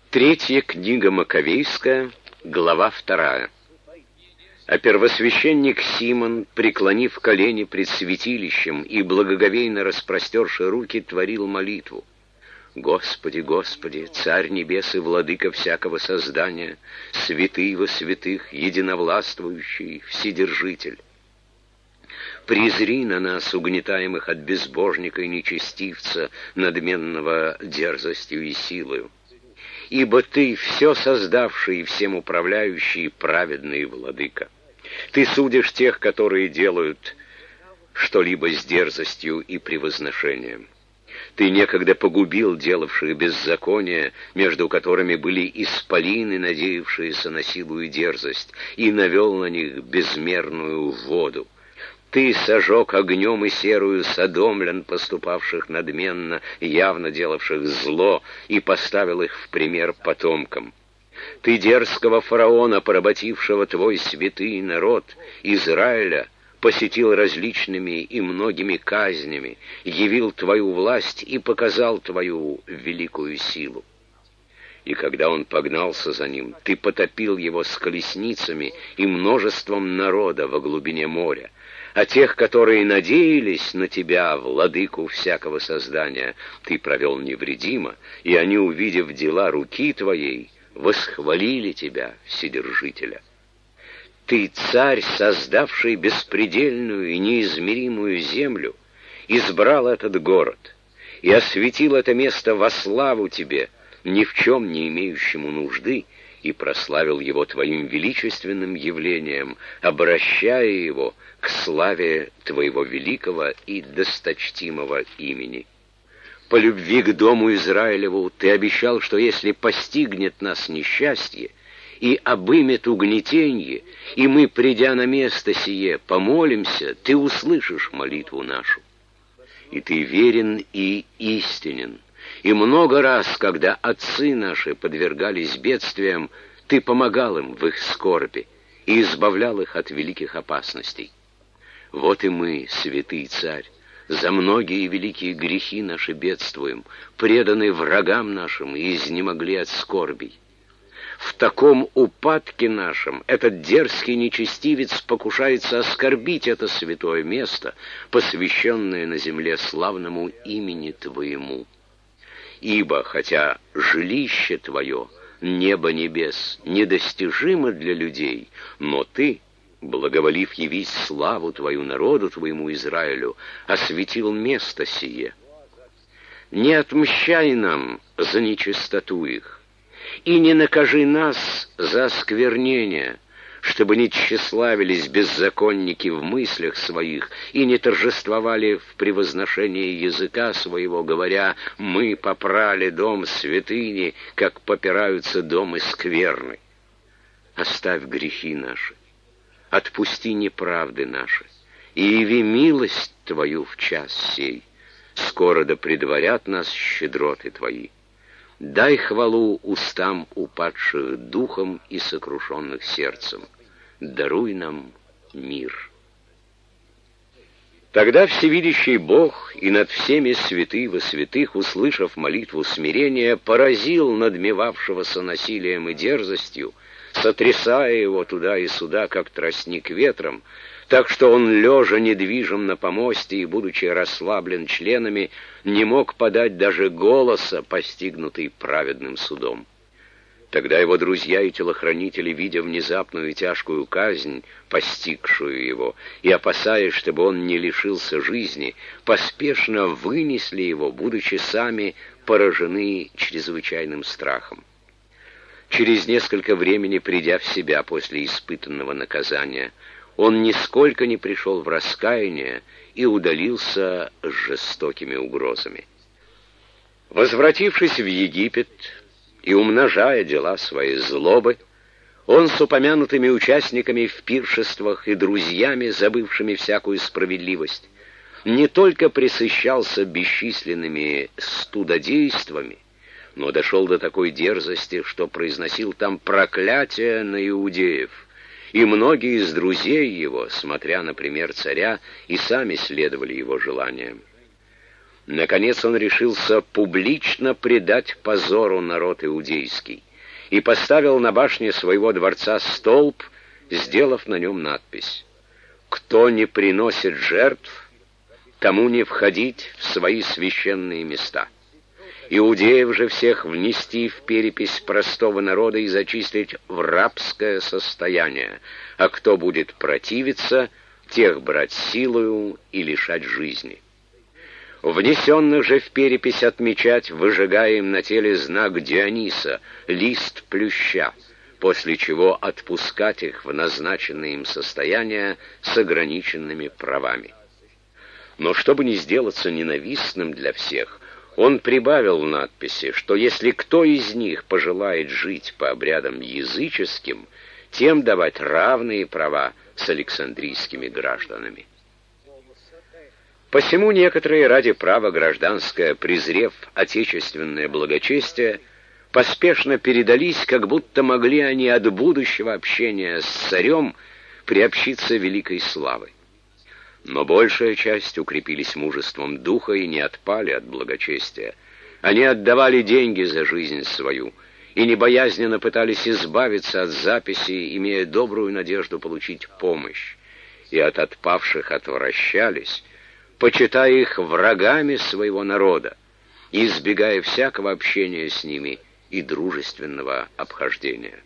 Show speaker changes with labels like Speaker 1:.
Speaker 1: Третья книга Маковейская, глава 2. А первосвященник Симон, преклонив колени пред святилищем и благоговейно распростерши руки, творил молитву. «Господи, Господи, Царь Небес и Владыка всякого создания, святый во святых, единовластвующий, Вседержитель! Презри на нас, угнетаемых от безбожника и нечестивца, надменного дерзостью и силою. Ибо Ты, все создавший и всем управляющий, праведный Владыка. Ты судишь тех, которые делают что-либо с дерзостью и превозношением. Ты некогда погубил делавших беззаконие, между которыми были исполины, надеявшиеся на силу и дерзость, и навел на них безмерную воду. Ты сожег огнем и серую содомлян, поступавших надменно, явно делавших зло, и поставил их в пример потомкам. Ты дерзкого фараона, поработившего твой святый народ, Израиля, посетил различными и многими казнями, явил твою власть и показал твою великую силу. И когда он погнался за ним, ты потопил его с колесницами и множеством народа во глубине моря. А тех, которые надеялись на тебя, владыку всякого создания, ты провел невредимо, и они, увидев дела руки твоей, восхвалили тебя, Вседержителя. Ты, царь, создавший беспредельную и неизмеримую землю, избрал этот город и осветил это место во славу тебе, ни в чем не имеющему нужды, и прославил его твоим величественным явлением, обращая его к славе твоего великого и досточтимого имени. По любви к дому Израилеву ты обещал, что если постигнет нас несчастье и обымет угнетенье, и мы, придя на место сие, помолимся, ты услышишь молитву нашу. И ты верен и истинен. И много раз, когда отцы наши подвергались бедствиям, ты помогал им в их скорби и избавлял их от великих опасностей. Вот и мы, святый царь, за многие великие грехи наши бедствуем, преданы врагам нашим и изнемогли от скорбей. В таком упадке нашем этот дерзкий нечестивец покушается оскорбить это святое место, посвященное на земле славному имени Твоему. Ибо, хотя жилище Твое, небо небес, недостижимо для людей, но Ты, благоволив явить славу Твою народу Твоему Израилю, осветил место сие. Не отмщай нам за нечистоту их, и не накажи нас за осквернение, чтобы не тщеславились беззаконники в мыслях своих и не торжествовали в превозношении языка своего, говоря: «Мы попрали дом святыни, как попираются домы скверны». Оставь грехи наши, отпусти неправды наши, и яви милость Твою в час сей. Скоро да предварят нас щедроты Твои. Дай хвалу устам упадших духом и сокрушенных сердцем. Даруй нам мир. Тогда всевидящий Бог и над всеми святый во святых, услышав молитву смирения, поразил надмевавшегося насилием и дерзостью, сотрясая его туда и сюда, как тростник ветром, так что он, лежа недвижим на помосте и будучи расслаблен членами, не мог подать даже голоса, постигнутый праведным судом. Тогда его друзья и телохранители, видя внезапную и тяжкую казнь, постигшую его, и опасаясь, чтобы он не лишился жизни, поспешно вынесли его, будучи сами поражены чрезвычайным страхом. Через несколько времени, придя в себя после испытанного наказания, он нисколько не пришел в раскаяние и удалился с жестокими угрозами. Возвратившись в Египет и умножая дела своей злобы, он с упомянутыми участниками в пиршествах и друзьями, забывшими всякую справедливость, не только пресыщался бесчисленными студодействами, но дошел до такой дерзости, что произносил там проклятия на иудеев, и многие из друзей его, смотря на пример царя, и сами следовали его желаниям. Наконец он решился публично предать позору народ иудейский и поставил на башне своего дворца столб, сделав на нем надпись: «Кто не приносит жертв, тому не входить в свои священные места. Иудеев же всех внести в перепись простого народа и зачислить в рабское состояние, а кто будет противиться, тех брать силою и лишать жизни. Внесенных же в перепись отмечать, выжигая им на теле знак Диониса, лист плюща, после чего отпускать их в назначенное им состояние с ограниченными правами». Но чтобы не сделаться ненавистным для всех, он прибавил надписи, что если кто из них пожелает жить по обрядам языческим, тем давать равные права с александрийскими гражданами. Посему некоторые ради права гражданское, презрев отечественное благочестие, поспешно передались, как будто могли они от будущего общения с царем приобщиться великой славы. Но большая часть укрепились мужеством духа и не отпали от благочестия. Они отдавали деньги за жизнь свою и небоязненно пытались избавиться от записей, имея добрую надежду получить помощь, и от отпавших отвращались, почитая их врагами своего народа, избегая всякого общения с ними и дружественного обхождения.